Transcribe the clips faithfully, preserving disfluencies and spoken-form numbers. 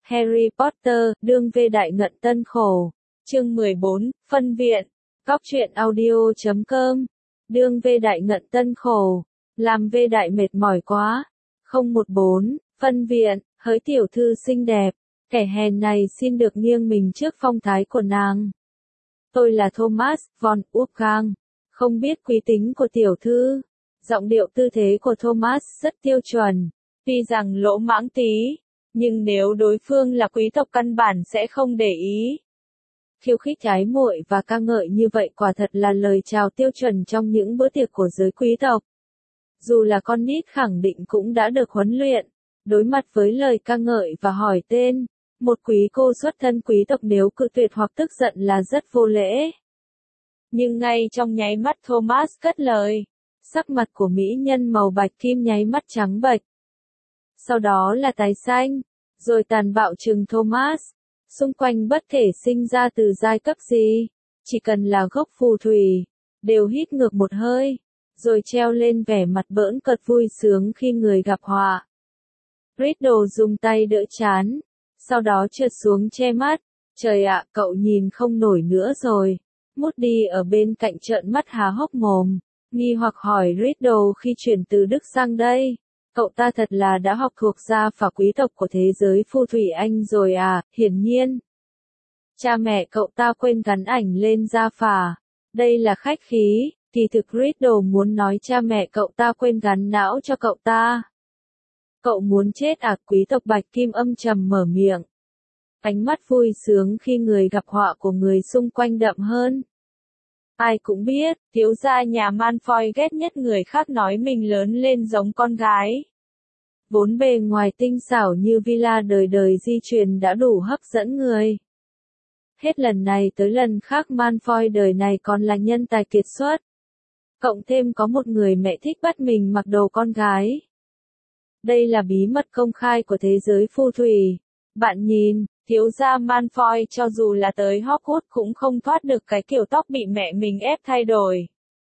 Harry Potter, đương vê đại ngận tân khổ. Chương mười bốn, phân viện. Cóc truyện audio chấm com. Đương vê đại ngận tân khổ. Làm vê đại mệt mỏi quá. không một bốn, phân viện, hỡi tiểu thư xinh đẹp. Kẻ hèn này xin được nghiêng mình trước phong thái của nàng. Tôi là Thomas von Wolfgang. Không biết quý tính của tiểu thư. Giọng điệu tư thế của Thomas rất tiêu chuẩn. Tuy rằng lỗ mãng tí, nhưng nếu đối phương là quý tộc căn bản sẽ không để ý. Khiêu khích ái muội và ca ngợi như vậy quả thật là lời chào tiêu chuẩn trong những bữa tiệc của giới quý tộc. Dù là con nít khẳng định cũng đã được huấn luyện, đối mặt với lời ca ngợi và hỏi tên, một quý cô xuất thân quý tộc nếu cự tuyệt hoặc tức giận là rất vô lễ. Nhưng ngay trong nháy mắt Thomas cất lời, sắc mặt của mỹ nhân màu bạch kim nháy mắt trắng bệch. Sau đó là tái xanh, rồi tàn bạo trừng Thomas. Xung quanh bất kể sinh ra từ giai cấp gì, chỉ cần là gốc phù thủy, đều hít ngược một hơi, rồi treo lên vẻ mặt bỡn cợt vui sướng khi người gặp họa. Riddle dùng tay đỡ trán, sau đó trượt xuống che mắt. Trời ạ, cậu nhìn không nổi nữa rồi. Moody ở bên cạnh trợn mắt há hốc mồm, nghi hoặc hỏi Riddle khi chuyển từ Đức sang đây. Cậu ta thật là đã học thuộc gia phả quý tộc của thế giới phù thủy Anh rồi à, hiển nhiên. Cha mẹ cậu ta quên gắn ảnh lên gia phả. Đây là khách khí, kỳ thực Riddle muốn nói cha mẹ cậu ta quên gắn não cho cậu ta. Cậu muốn chết à, quý tộc bạch kim âm trầm mở miệng. Ánh mắt vui sướng khi người gặp họa của người xung quanh đậm hơn. Ai cũng biết, thiếu gia nhà Malfoy ghét nhất người khác nói mình lớn lên giống con gái. Vốn bề ngoài tinh xảo như villa đời đời di truyền đã đủ hấp dẫn người. Hết lần này tới lần khác Malfoy đời này còn là nhân tài kiệt xuất. Cộng thêm có một người mẹ thích bắt mình mặc đồ con gái. Đây là bí mật công khai của thế giới phù thủy. Bạn nhìn, thiếu gia Malfoy cho dù là tới Hogwarts cũng không thoát được cái kiểu tóc bị mẹ mình ép thay đổi.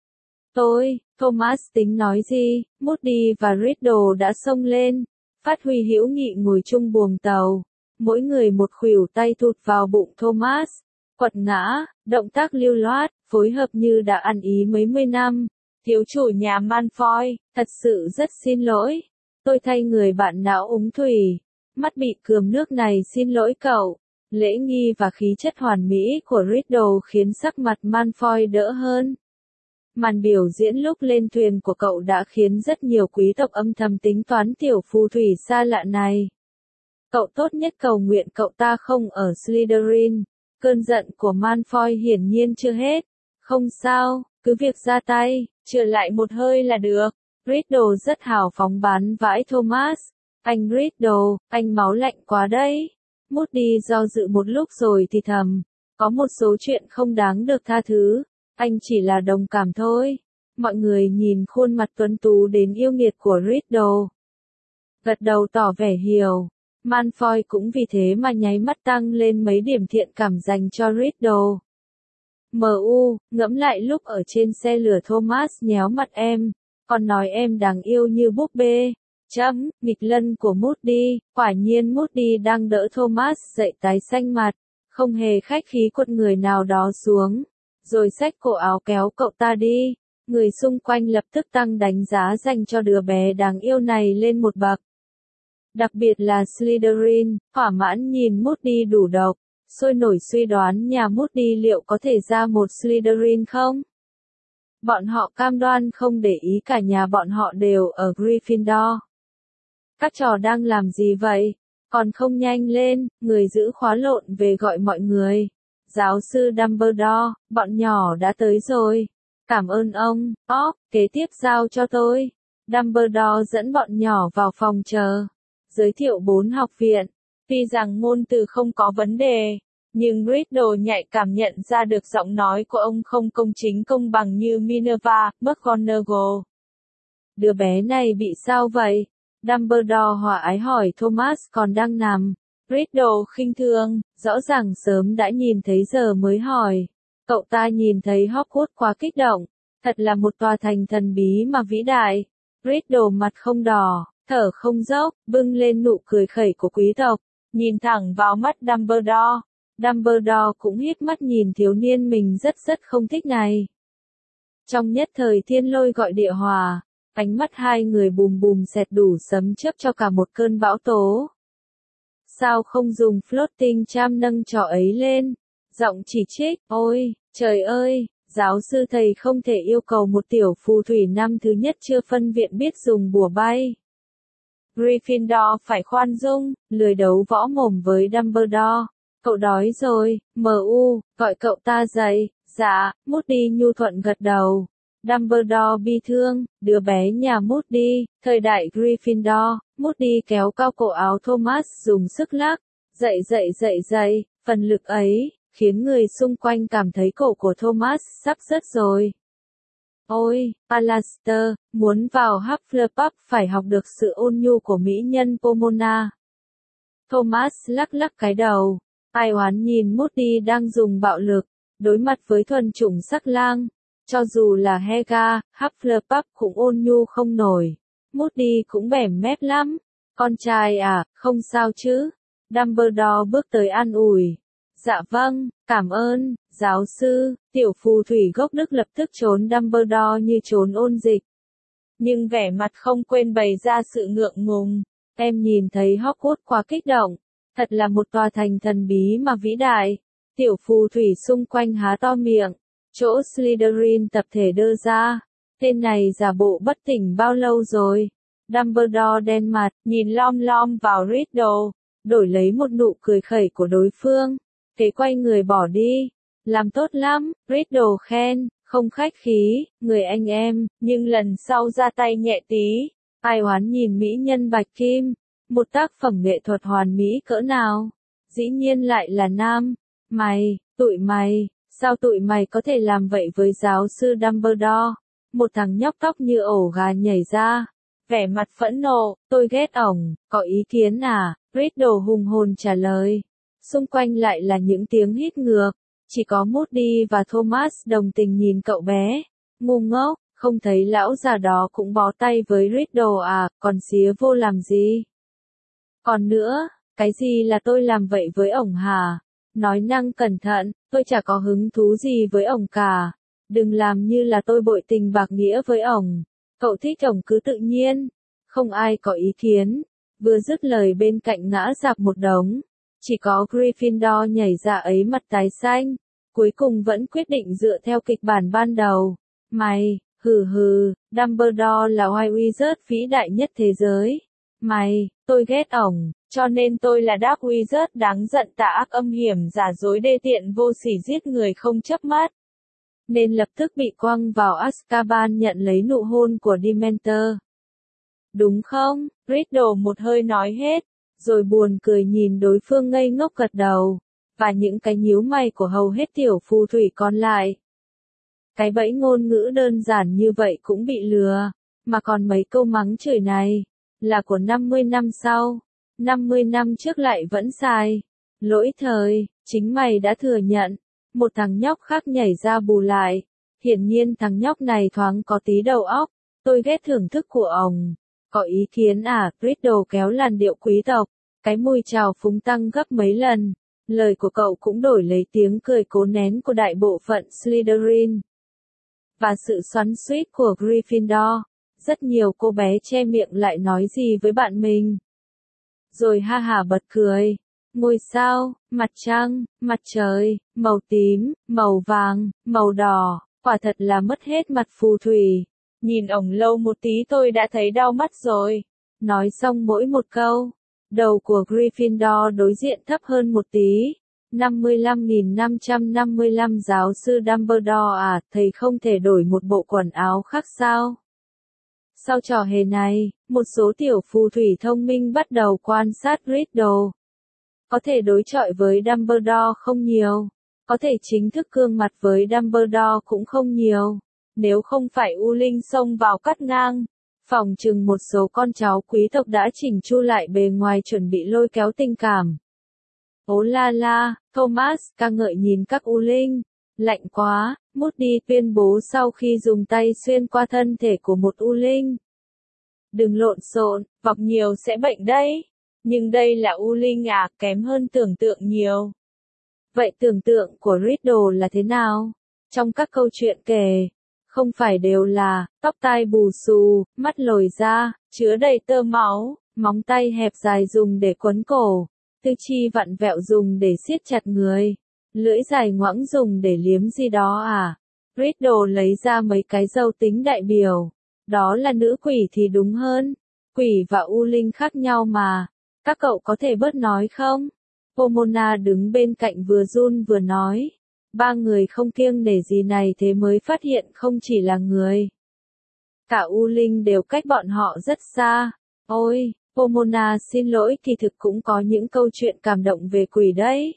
Tôi, Thomas tính nói gì, Moody và Riddle đã xông lên, phát huy hữu nghị ngồi chung buồng tàu. Mỗi người một khuỷu tay thụt vào bụng Thomas, quật ngã, động tác lưu loát, phối hợp như đã ăn ý mấy mươi năm. Thiếu chủ nhà Malfoy, thật sự rất xin lỗi. Tôi thay người bạn não úng thủy. Mắt bị cườm nước này xin lỗi cậu. Lễ nghi và khí chất hoàn mỹ của Riddle khiến sắc mặt Malfoy đỡ hơn. Màn biểu diễn lúc lên thuyền của cậu đã khiến rất nhiều quý tộc âm thầm tính toán tiểu phù thủy xa lạ này. Cậu tốt nhất cầu nguyện cậu ta không ở Slytherin. Cơn giận của Malfoy hiển nhiên chưa hết. Không sao, cứ việc ra tay, trở lại một hơi là được. Riddle rất hào phóng bán vãi Thomas. Anh Riddle, anh máu lạnh quá đấy. Moody do dự một lúc rồi thì thầm. Có một số chuyện không đáng được tha thứ. Anh chỉ là đồng cảm thôi. Mọi người nhìn khuôn mặt tuấn tú đến yêu nghiệt của Riddle. Gật đầu tỏ vẻ hiểu. Malfoy cũng vì thế mà nháy mắt tăng lên mấy điểm thiện cảm dành cho Riddle. em u, ngẫm lại lúc ở trên xe lửa Thomas nhéo mặt em. Còn nói em đáng yêu như búp bê. Chấm, nghịch lân của Moody. Quả nhiên Moody đang đỡ Thomas dậy tái xanh mặt. Không hề khách khí quật người nào đó xuống. Rồi xách cổ áo kéo cậu ta đi. Người xung quanh lập tức tăng đánh giá dành cho đứa bé đáng yêu này lên một bậc. Đặc biệt là Slytherin, thỏa mãn nhìn Moody đủ độc, sôi nổi suy đoán nhà Moody liệu có thể ra một Slytherin không? Bọn họ cam đoan không để ý cả nhà bọn họ đều ở Gryffindor. Các trò đang làm gì vậy? Còn không nhanh lên, người giữ khóa lộn về gọi mọi người. Giáo sư Dumbledore, bọn nhỏ đã tới rồi. Cảm ơn ông, ó, kế tiếp giao cho tôi. Dumbledore dẫn bọn nhỏ vào phòng chờ. Giới thiệu bốn học viện. Tuy rằng ngôn từ không có vấn đề, nhưng Riddle nhạy cảm nhận ra được giọng nói của ông không công chính công bằng như Minerva, McGonagall. Đứa bé này bị sao vậy? Dumbledore hòa ái hỏi Thomas còn đang nằm. Riddle khinh thường, rõ ràng sớm đã nhìn thấy giờ mới hỏi. Cậu ta nhìn thấy Hogwarts quá kích động. Thật là một tòa thành thần bí mà vĩ đại. Riddle mặt không đỏ, thở không dốc, bưng lên nụ cười khẩy của quý tộc. nhìn thẳng vào mắt Dumbledore. Dumbledore cũng híp mắt nhìn thiếu niên mình rất rất không thích này. Trong nhất thời thiên lôi gọi địa hòa, ánh mắt hai người bùm bùm xẹt đủ sấm chớp cho cả một cơn bão tố. Sao không dùng floating charm nâng trò ấy lên? Giọng chỉ trích, ôi, trời ơi, giáo sư thầy không thể yêu cầu một tiểu phù thủy năm thứ nhất chưa phân viện biết dùng bùa bay. Gryffindor phải khoan dung, lười đấu võ mồm với Dumbledore. Cậu đói rồi, em u, gọi cậu ta dậy. Dạ, Moody nhu thuận gật đầu. Dumbledore bi thương, đứa bé nhà Moody, thời đại Gryffindor. Moody kéo cao cổ áo Thomas dùng sức lắc. Dậy dậy dậy dậy, phần lực ấy, khiến người xung quanh cảm thấy cổ của Thomas sắp rớt rồi. Ôi, Alastor, muốn vào Hufflepuff phải học được sự ôn nhu của mỹ nhân Pomona. Thomas lắc lắc cái đầu. Ai oán nhìn Moody đang dùng bạo lực, đối mặt với thuần chủng sắc lang. Cho dù là Helga, Hufflepuff cũng ôn nhu không nổi. Moody cũng bẻm mép lắm. Con trai à, không sao chứ? Dumbledore bước tới an ủi. Dạ vâng, cảm ơn, giáo sư. Tiểu phù thủy gốc Đức lập tức trốn Dumbledore như trốn ôn dịch. Nhưng vẻ mặt không quên bày ra sự ngượng ngùng. Em nhìn thấy Hogwarts quá kích động. Thật là một tòa thành thần bí mà vĩ đại. Tiểu phù thủy xung quanh há to miệng. Chỗ Slytherin tập thể đưa ra. Tên này giả bộ bất tỉnh bao lâu rồi? Dumbledore đen mặt, nhìn lom lom vào Riddle. Đổi lấy một nụ cười khẩy của đối phương. Thế quay người bỏ đi. Làm tốt lắm, Riddle khen, không khách khí, người anh em, nhưng lần sau ra tay nhẹ tí. Ai oán nhìn mỹ nhân Bạch Kim. Một tác phẩm nghệ thuật hoàn mỹ cỡ nào? Dĩ nhiên lại là nam. Mày, tụi mày, sao tụi mày có thể làm vậy với giáo sư Dumbledore? Một thằng nhóc tóc như ổ gà nhảy ra. Vẻ mặt phẫn nộ, tôi ghét ổng, có ý kiến à? Riddle hùng hồn trả lời. Xung quanh lại là những tiếng hít ngược. Chỉ có Moody và Thomas đồng tình nhìn cậu bé. Ngu ngốc, không thấy lão già đó cũng bó tay với Riddle à, còn xía vô làm gì? Còn nữa, cái gì là tôi làm vậy với ổng hả? Nói năng cẩn thận, tôi chả có hứng thú gì với ổng cả. Đừng làm như là tôi bội tình bạc nghĩa với ổng. Cậu thích ổng cứ tự nhiên. Không ai có ý kiến. Vừa dứt lời bên cạnh ngã rạp một đống. Chỉ có Gryffindor nhảy ra ấy mặt tái xanh. Cuối cùng vẫn quyết định dựa theo kịch bản ban đầu. Mày, hừ hừ, Dumbledore là oai wizard vĩ đại nhất thế giới. Mày, tôi ghét ổng, cho nên tôi là Dark Wizard đáng giận tà ác âm hiểm giả dối đê tiện vô sỉ giết người không chớp mắt. Nên lập tức bị quăng vào Azkaban nhận lấy nụ hôn của Dementor. Đúng không? Riddle một hơi nói hết, rồi buồn cười nhìn đối phương ngây ngốc gật đầu, và những cái nhíu mày của hầu hết tiểu phù thủy còn lại. Cái bẫy ngôn ngữ đơn giản như vậy cũng bị lừa, mà còn mấy câu mắng chửi này, là của năm mươi năm sau, năm mươi năm trước lại vẫn sai. Lỗi thời, chính mày đã thừa nhận. Một thằng nhóc khác nhảy ra bù lại. Hiển nhiên thằng nhóc này thoáng có tí đầu óc. Tôi ghét thưởng thức của ổng. Có ý kiến à? Riddle kéo làn điệu quý tộc. Cái mùi trào phúng tăng gấp mấy lần. Lời của cậu cũng đổi lấy tiếng cười cố nén của đại bộ phận Slytherin. Và sự xoắn xuýt của Gryffindor. Rất nhiều cô bé che miệng lại nói gì với bạn mình. Rồi ha hả bật cười. Ngôi sao, mặt trăng, mặt trời, màu tím, màu vàng, màu đỏ, quả thật là mất hết mặt phù thủy. Nhìn ổng lâu một tí tôi đã thấy đau mắt rồi. Nói xong mỗi một câu, đầu của Gryffindor đối diện thấp hơn một tí. năm mươi lăm nghìn năm trăm năm mươi lăm giáo sư Dumbledore à, thầy không thể đổi một bộ quần áo khác sao? Sau trò hề này, một số tiểu phù thủy thông minh bắt đầu quan sát Riddle. Có thể đối chọi với Dumbledore không nhiều. Có thể chính thức cương mặt với Dumbledore cũng không nhiều. Nếu không phải U Linh xông vào cắt ngang, phòng chừng một số con cháu quý tộc đã chỉnh chu lại bề ngoài chuẩn bị lôi kéo tình cảm. Ố la la, Thomas ca ngợi nhìn các U Linh. Lạnh quá, Moody tuyên bố sau khi dùng tay xuyên qua thân thể của một U Linh. Đừng lộn xộn, vọc nhiều sẽ bệnh đấy. Nhưng đây là U Linh à, kém hơn tưởng tượng nhiều. Vậy tưởng tượng của Riddle là thế nào? Trong các câu chuyện kể, không phải đều là, tóc tai bù xù, mắt lồi ra, chứa đầy tơ máu, móng tay hẹp dài dùng để quấn cổ, tư chi vặn vẹo dùng để siết chặt người, lưỡi dài ngoãng dùng để liếm gì đó à? Riddle lấy ra mấy cái dâu tính đại biểu. Đó là nữ quỷ thì đúng hơn. Quỷ và U Linh khác nhau mà. Các cậu có thể bớt nói không? Pomona đứng bên cạnh vừa run vừa nói. Ba người không kiêng nể gì này thế mới phát hiện không chỉ là người. Cả U Linh đều cách bọn họ rất xa. Ôi, Pomona xin lỗi, kỳ thực cũng có những câu chuyện cảm động về quỷ đấy.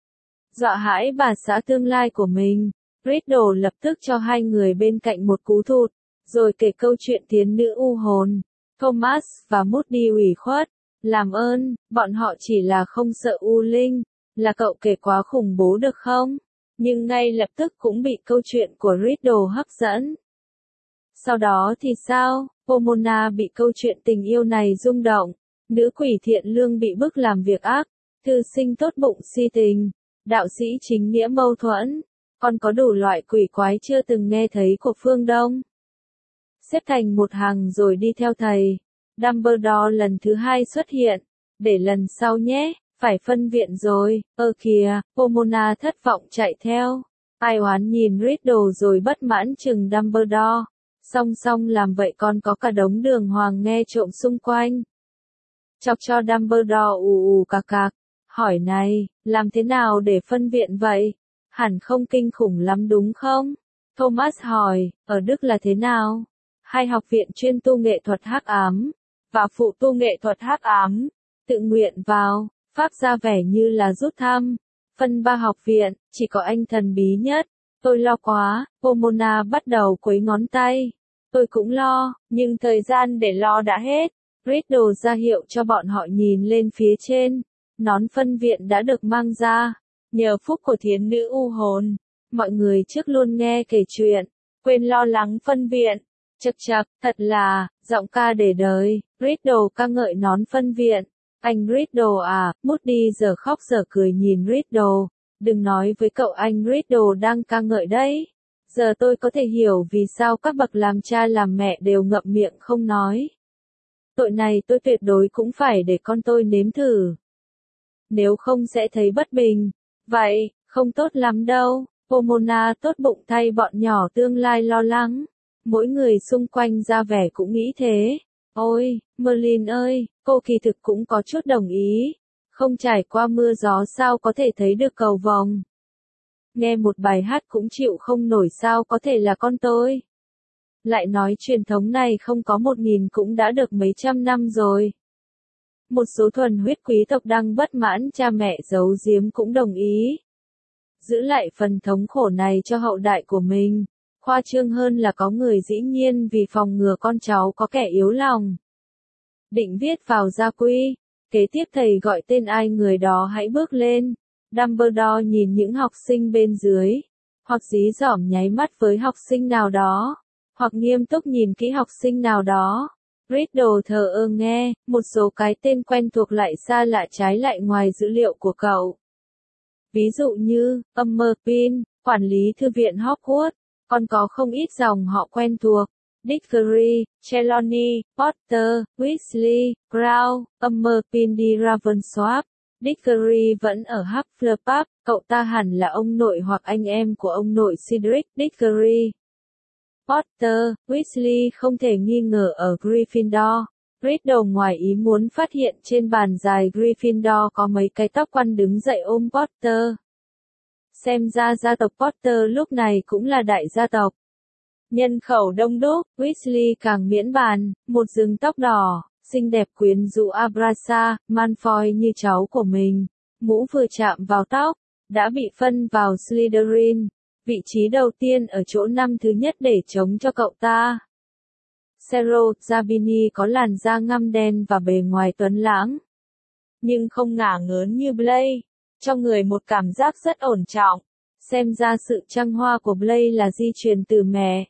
Dọa hãi bà xã tương lai của mình, Riddle lập tức cho hai người bên cạnh một cú thụt, rồi kể câu chuyện tiến nữ u hồn. Thomas và Moody ủy khuất. Làm ơn, bọn họ chỉ là không sợ U Linh, là cậu kể quá khủng bố được không? Nhưng ngay lập tức cũng bị câu chuyện của Riddle hấp dẫn. Sau đó thì sao? Pomona bị câu chuyện tình yêu này rung động. Nữ quỷ thiện lương bị bức làm việc ác. Thư sinh tốt bụng si tình. Đạo sĩ chính nghĩa mâu thuẫn. Còn có đủ loại quỷ quái chưa từng nghe thấy của phương Đông. Xếp thành một hàng rồi đi theo thầy. Dumbledore lần thứ hai xuất hiện. Để lần sau nhé, phải phân viện rồi. Ơ kìa, Pomona thất vọng chạy theo. Ai oán nhìn Riddle rồi bất mãn chừng Dumbledore. Song song làm vậy còn có cả đống đường hoàng nghe trộm xung quanh. Chọc cho Dumbledore ù ù cạc cạc. Hỏi này, làm thế nào để phân viện vậy? Hẳn không kinh khủng lắm đúng không? Thomas hỏi, ở Đức là thế nào? Hai học viện chuyên tu nghệ thuật hắc ám, và phụ tu nghệ thuật hắc ám, tự nguyện vào, Pháp ra vẻ như là rút thăm. Phân ba học viện, chỉ có anh thần bí nhất. Tôi lo quá, Pomona bắt đầu quấy ngón tay. Tôi cũng lo, nhưng thời gian để lo đã hết. Riddle ra hiệu cho bọn họ nhìn lên phía trên. Nón phân viện đã được mang ra. Nhờ phúc của thiến nữ u hồn, mọi người trước luôn nghe kể chuyện, quên lo lắng phân viện. Chậc chậc, thật là, giọng ca để đời. Riddle ca ngợi nón phân viện. Anh Riddle à, Moody giờ khóc giờ cười nhìn Riddle. Đừng nói với cậu anh Riddle đang ca ngợi đấy. Giờ tôi có thể hiểu vì sao các bậc làm cha làm mẹ đều ngậm miệng không nói. Tội này tôi tuyệt đối cũng phải để con tôi nếm thử. Nếu không sẽ thấy bất bình. Vậy, không tốt lắm đâu. Pomona tốt bụng thay bọn nhỏ tương lai lo lắng. Mỗi người xung quanh ra vẻ cũng nghĩ thế. Ôi, Merlin ơi, cô kỳ thực cũng có chút đồng ý. Không trải qua mưa gió sao có thể thấy được cầu vồng. Nghe một bài hát cũng chịu không nổi sao có thể là con tôi. Lại nói truyền thống này không có một nghìn cũng đã được mấy trăm năm rồi. Một số thuần huyết quý tộc đang bất mãn cha mẹ giấu giếm cũng đồng ý. Giữ lại phần thống khổ này cho hậu đại của mình. Khoa trương hơn là có người dĩ nhiên vì phòng ngừa con cháu có kẻ yếu lòng. Định viết vào gia quy. Kế tiếp thầy gọi tên ai người đó hãy bước lên. Dumbledore nhìn những học sinh bên dưới. Hoặc dí dỏm nháy mắt với học sinh nào đó. Hoặc nghiêm túc nhìn kỹ học sinh nào đó. Riddle thờ ơ nghe, một số cái tên quen thuộc lại xa lạ trái lại ngoài dữ liệu của cậu. Ví dụ như, Umberpin, quản lý thư viện Hogwarts, còn có không ít dòng họ quen thuộc. Diggory, Trelawney, Potter, Weasley, Brown, Umberpin đi Ravensworth. Diggory vẫn ở Hufflepuff, cậu ta hẳn là ông nội hoặc anh em của ông nội Cedric Diggory. Potter, Weasley không thể nghi ngờ ở Gryffindor. Riddle ngoài ý muốn phát hiện trên bàn dài Gryffindor có mấy cái tóc quăn đứng dậy ôm Potter. Xem ra gia tộc Potter lúc này cũng là đại gia tộc. Nhân khẩu đông đúc, Weasley càng miễn bàn, một rừng tóc đỏ, xinh đẹp quyến rũ Abrasa, Malfoy như cháu của mình. Mũ vừa chạm vào tóc, đã bị phân vào Slytherin. Vị trí đầu tiên ở chỗ năm thứ nhất để chống cho cậu ta. Cero Zabini có làn da ngăm đen và bề ngoài tuấn lãng. Nhưng không ngả ngớn như Blaise, cho người một cảm giác rất ổn trọng. Xem ra sự trăng hoa của Blaise là di truyền từ mẹ.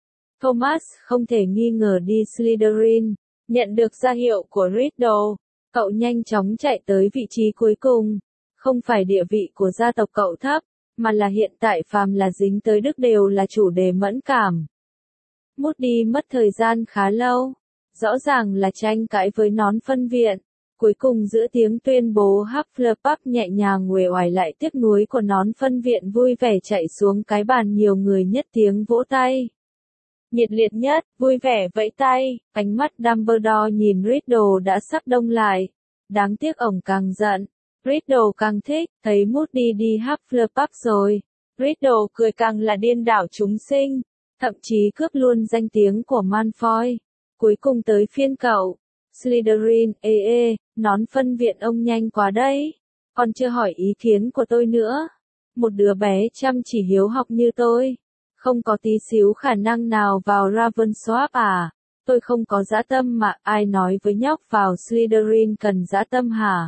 Thomas không thể nghi ngờ đi Slytherin, nhận được ra hiệu của Riddle. Cậu nhanh chóng chạy tới vị trí cuối cùng. Không phải địa vị của gia tộc cậu thấp, mà là hiện tại phàm là dính tới đức đều là chủ đề mẫn cảm. Moody mất thời gian khá lâu. Rõ ràng là tranh cãi với nón phân viện. Cuối cùng giữa tiếng tuyên bố Hufflepuff nhẹ nhàng uể oải lại tiếc nuối của nón phân viện vui vẻ chạy xuống cái bàn, nhiều người nhất tiếng vỗ tay. Nhiệt liệt nhất, vui vẻ vẫy tay, ánh mắt Dumbledore nhìn Riddle đã sắp đông lại. Đáng tiếc ổng càng giận, Riddle càng thích, thấy Moody đi Hufflepuff rồi. Riddle cười càng là điên đảo chúng sinh, thậm chí cướp luôn danh tiếng của Malfoy. Cuối cùng tới phiên cậu. Slytherin, ê ê, nón phân viện ông nhanh quá đấy. Còn chưa hỏi ý kiến của tôi nữa. Một đứa bé chăm chỉ hiếu học như tôi. Không có tí xíu khả năng nào vào Ravenclaw à? Tôi không có dã tâm mà, ai nói với nhóc vào Slytherin cần dã tâm hả?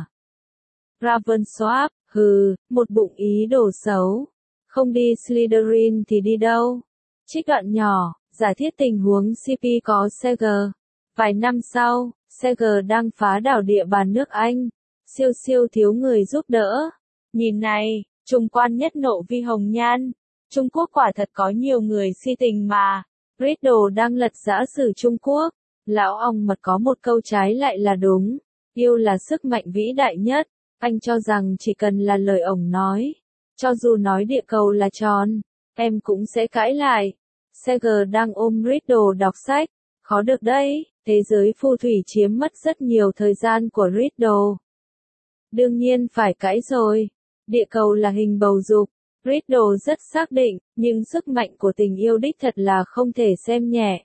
Ravenclaw, hừ, một bụng ý đồ xấu. Không đi Slytherin thì đi đâu? Trích đoạn nhỏ, giải thiết tình huống xê pê có Seger. Vài năm sau, Seger đang phá đảo địa bàn nước Anh. Siêu siêu thiếu người giúp đỡ. Nhìn này, trung quan nhất nộ vi hồng nhan. Trung Quốc quả thật có nhiều người si tình mà. Riddle đang lật giã sử Trung Quốc. Lão ong mật có một câu trái lại là đúng. Yêu là sức mạnh vĩ đại nhất. Anh cho rằng chỉ cần là lời ổng nói. Cho dù nói địa cầu là tròn, em cũng sẽ cãi lại. Seger đang ôm Riddle đọc sách. Khó được đấy, thế giới phù thủy chiếm mất rất nhiều thời gian của Riddle. Đương nhiên phải cãi rồi. Địa cầu là hình bầu dục. Riddle rất xác định, nhưng sức mạnh của tình yêu đích thật là không thể xem nhẹ.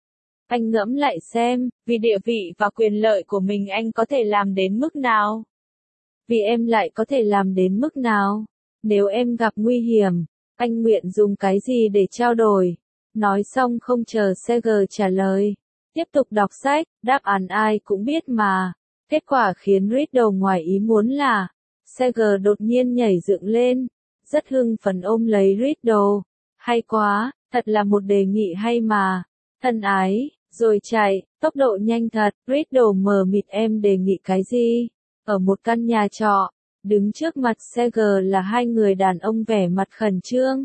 Anh ngẫm lại xem, vì địa vị và quyền lợi của mình anh có thể làm đến mức nào? Vì em lại có thể làm đến mức nào? Nếu em gặp nguy hiểm, anh nguyện dùng cái gì để trao đổi? Nói xong không chờ Seger trả lời. Tiếp tục đọc sách, đáp án ai cũng biết mà. Kết quả khiến Riddle ngoài ý muốn là, Seger đột nhiên nhảy dựng lên. Rất hưng phấn ôm lấy Riddle. Hay quá, thật là một đề nghị hay mà. Thân ái, rồi chạy, tốc độ nhanh thật. Riddle mờ mịt, em đề nghị cái gì? Ở một căn nhà trọ, đứng trước mặt Seger là hai người đàn ông vẻ mặt khẩn trương.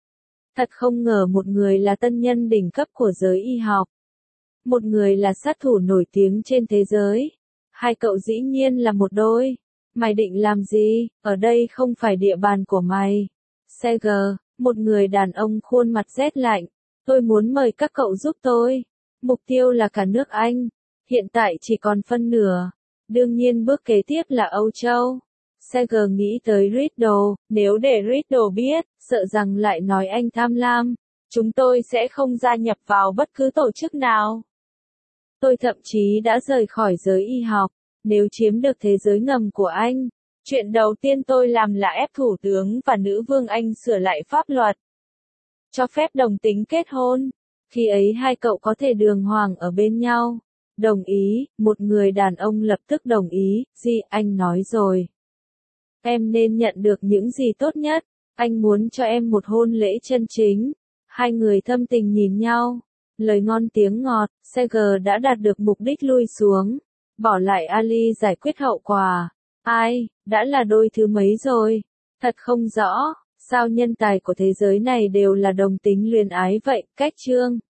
Thật không ngờ một người là tân nhân đỉnh cấp của giới y học. Một người là sát thủ nổi tiếng trên thế giới. Hai cậu dĩ nhiên là một đôi. Mày định làm gì? Ở đây không phải địa bàn của mày. Seger, một người đàn ông khuôn mặt rét lạnh. Tôi muốn mời các cậu giúp tôi. Mục tiêu là cả nước Anh. Hiện tại chỉ còn phân nửa. Đương nhiên bước kế tiếp là Âu Châu. Seger nghĩ tới Riddle, nếu để Riddle biết, sợ rằng lại nói anh tham lam. Chúng tôi sẽ không gia nhập vào bất cứ tổ chức nào. Tôi thậm chí đã rời khỏi giới y học. Nếu chiếm được thế giới ngầm của anh, chuyện đầu tiên tôi làm là ép thủ tướng và nữ vương Anh sửa lại pháp luật. Cho phép đồng tính kết hôn. Khi ấy hai cậu có thể đường hoàng ở bên nhau. Đồng ý, một người đàn ông lập tức đồng ý, gì anh nói rồi. Em nên nhận được những gì tốt nhất. Anh muốn cho em một hôn lễ chân chính. Hai người thâm tình nhìn nhau. Lời ngon tiếng ngọt, Seger đã đạt được mục đích lui xuống. Bỏ lại Ali giải quyết hậu quả. Ai, đã là đôi thứ mấy rồi? Thật không rõ, sao nhân tài của thế giới này đều là đồng tính luyến ái vậy? Cách chương